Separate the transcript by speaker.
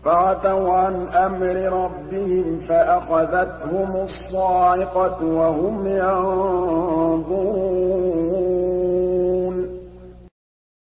Speaker 1: فَعَتَوْا عَنْ أَمْرِ رَبِّهِمْ فَأَخَذَتْهُمُ الصَّاعِقَةُ وَهُمْ يَنظُرُونَ